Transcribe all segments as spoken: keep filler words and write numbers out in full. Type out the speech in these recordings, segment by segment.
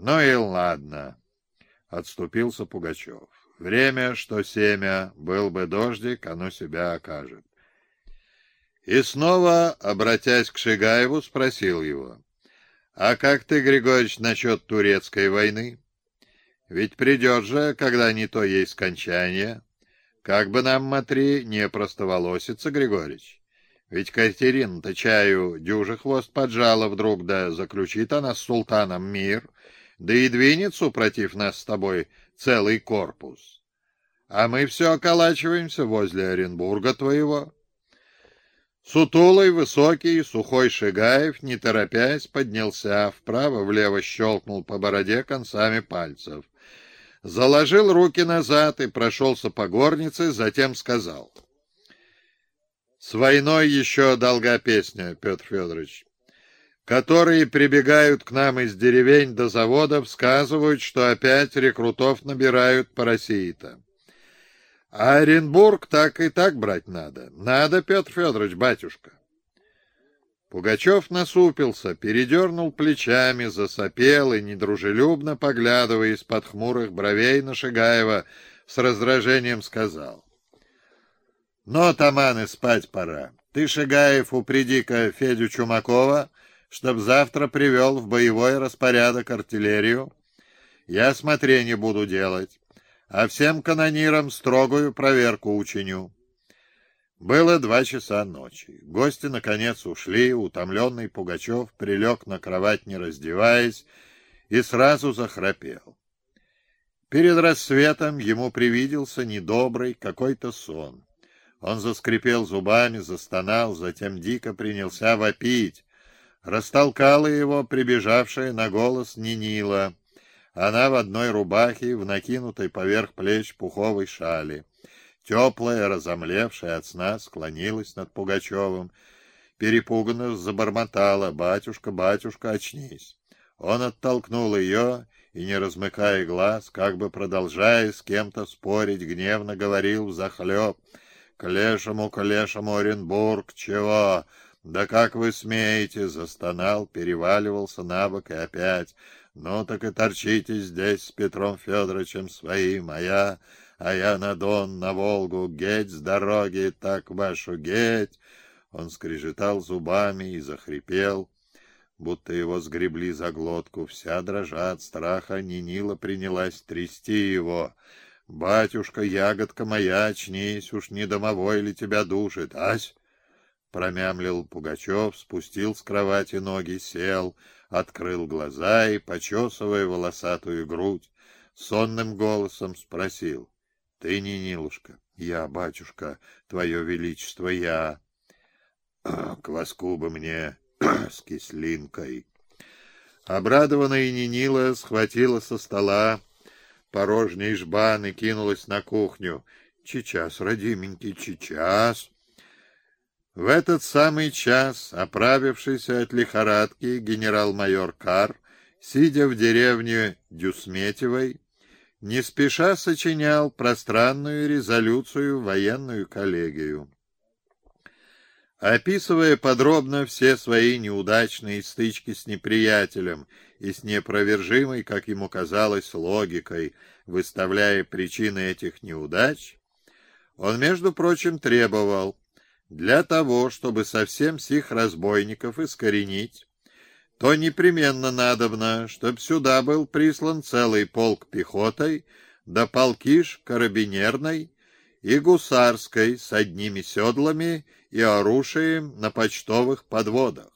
Ну и ладно, отступился Пугачев. Время, что семя, был бы дождик, оно себя окажет. И снова, обратясь к Шигаеву, спросил его: «А как ты, Григорьевич, насчет турецкой войны? Ведь придет же, когда не то ей скончание. Как бы нам, матри, не простоволоситься, Григорьевич? Ведь Катерина-то чаю дюже хвост поджала вдруг, да заключит она с султаном мир, да и двинется против нас с тобой целый корпус. А мы все околачиваемся возле Оренбурга твоего». Сутулый, высокий, сухой Шигаев, не торопясь, поднялся, вправо-влево щелкнул по бороде концами пальцев, заложил руки назад и прошелся по горнице, затем сказал: «С войной еще долга песня, Петр Федорович. Которые прибегают к нам из деревень до заводов, сказывают, что опять рекрутов набирают по России-то. А Оренбург так и так брать надо. Надо, Петр Федорович, батюшка». Пугачев насупился, передернул плечами, засопел и, недружелюбно поглядывая из-под хмурых бровей на Шигаева, с раздражением сказал: «Ну, атаманы, спать пора. Ты, Шигаев, упреди-ка Федю Чумакова, чтоб завтра привел в боевой распорядок артиллерию. Я смотрение буду делать, а всем канонирам строгую проверку учиню». Было два часа ночи. Гости, наконец, ушли. Утомленный Пугачев прилег на кровать, не раздеваясь, и сразу захрапел. Перед рассветом ему привиделся недобрый какой-то сон. Он заскрипел зубами, застонал, затем дико принялся вопить. Растолкала его прибежавшая на голос Нинила. Она в одной рубахе, в накинутой поверх плеч пуховой шали. Теплая, разомлевшая от сна, склонилась над Пугачевым, перепуганно забормотала: «Батюшка, батюшка, очнись!» Он оттолкнул ее и, не размыкая глаз, как бы продолжая с кем-то спорить, гневно говорил взахлеб: «К лешему, к лешему, Оренбург, чего? Да как вы смеете?» Застонал, переваливался на бок и опять: «Ну так и торчите здесь с Петром Федоровичем своим, а я, а я на Дон, на Волгу, геть с дороги, так вашу геть!» Он скрежетал зубами и захрипел, будто его сгребли за глотку. Вся дрожа от страха, Нинила принялась трясти его. «Батюшка, ягодка моя, очнись, уж не домовой ли тебя душит, ась?» Промямлил Пугачев, спустил с кровати ноги, сел, открыл глаза и, почесывая волосатую грудь, сонным голосом спросил: «Ты, Нинилушка?» «Я, батюшка, твое величество, я». «Кваску бы мне с кислинкой». Обрадованная Нинила схватила со стола порожний жбан и кинулась на кухню. «Сейчас, родименький, сейчас». В этот самый час, оправившийся от лихорадки, генерал-майор Кар, сидя в деревне Дюсметьевой, не спеша сочинял пространную резолюцию в военную коллегию. Описывая подробно все свои неудачные стычки с неприятелем и с неопровержимой, как ему казалось, логикой, выставляя причины этих неудач, он, между прочим, требовал: для того, чтобы совсем сих разбойников искоренить, то непременно надобно, чтоб сюда был прислан целый полк пехотой, да полкиш карабинерной и гусарской с одними седлами и оружием на почтовых подводах.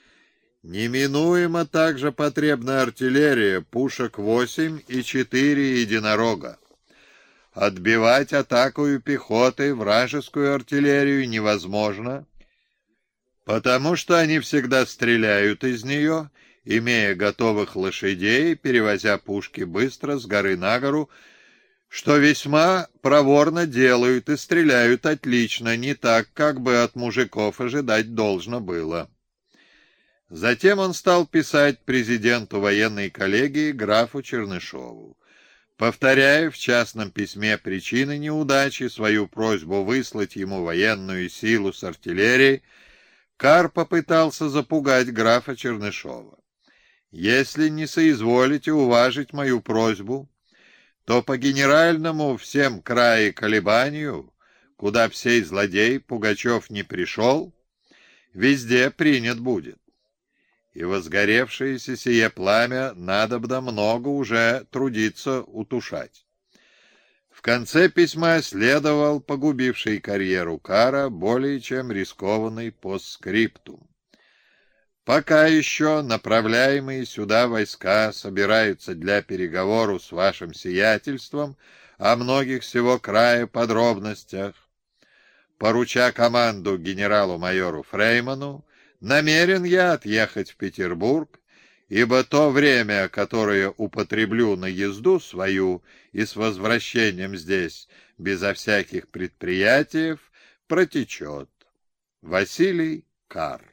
Неминуемо также потребна артиллерия, пушек восемь и четыре единорога. Отбивать атакою пехоты вражескую артиллерию невозможно, потому что они всегда стреляют из нее, имея готовых лошадей, перевозя пушки быстро с горы на гору, что весьма проворно делают и стреляют отлично, не так, как бы от мужиков ожидать должно было. Затем он стал писать президенту военной коллегии графу Чернышову, повторяя в частном письме причины неудачи, свою просьбу выслать ему военную силу с артиллерией. Кар попытался запугать графа Чернышова. Если не соизволите уважить мою просьбу, то по генеральному всем крае колебанию, куда б сей злодей Пугачев не пришел, везде принят будет. И возгоревшееся сие пламя надобно много уже трудиться утушать. В конце письма следовал погубивший карьеру Кара более чем рискованный постскриптум. Пока еще направляемые сюда войска собираются для переговоров с вашим сиятельством о многих всего края подробностях, поруча команду генералу-майору Фрейману, намерен я отъехать в Петербург, ибо то время, которое употреблю на езду свою и с возвращением здесь безо всяких предприятий, протечет. Василий Кар.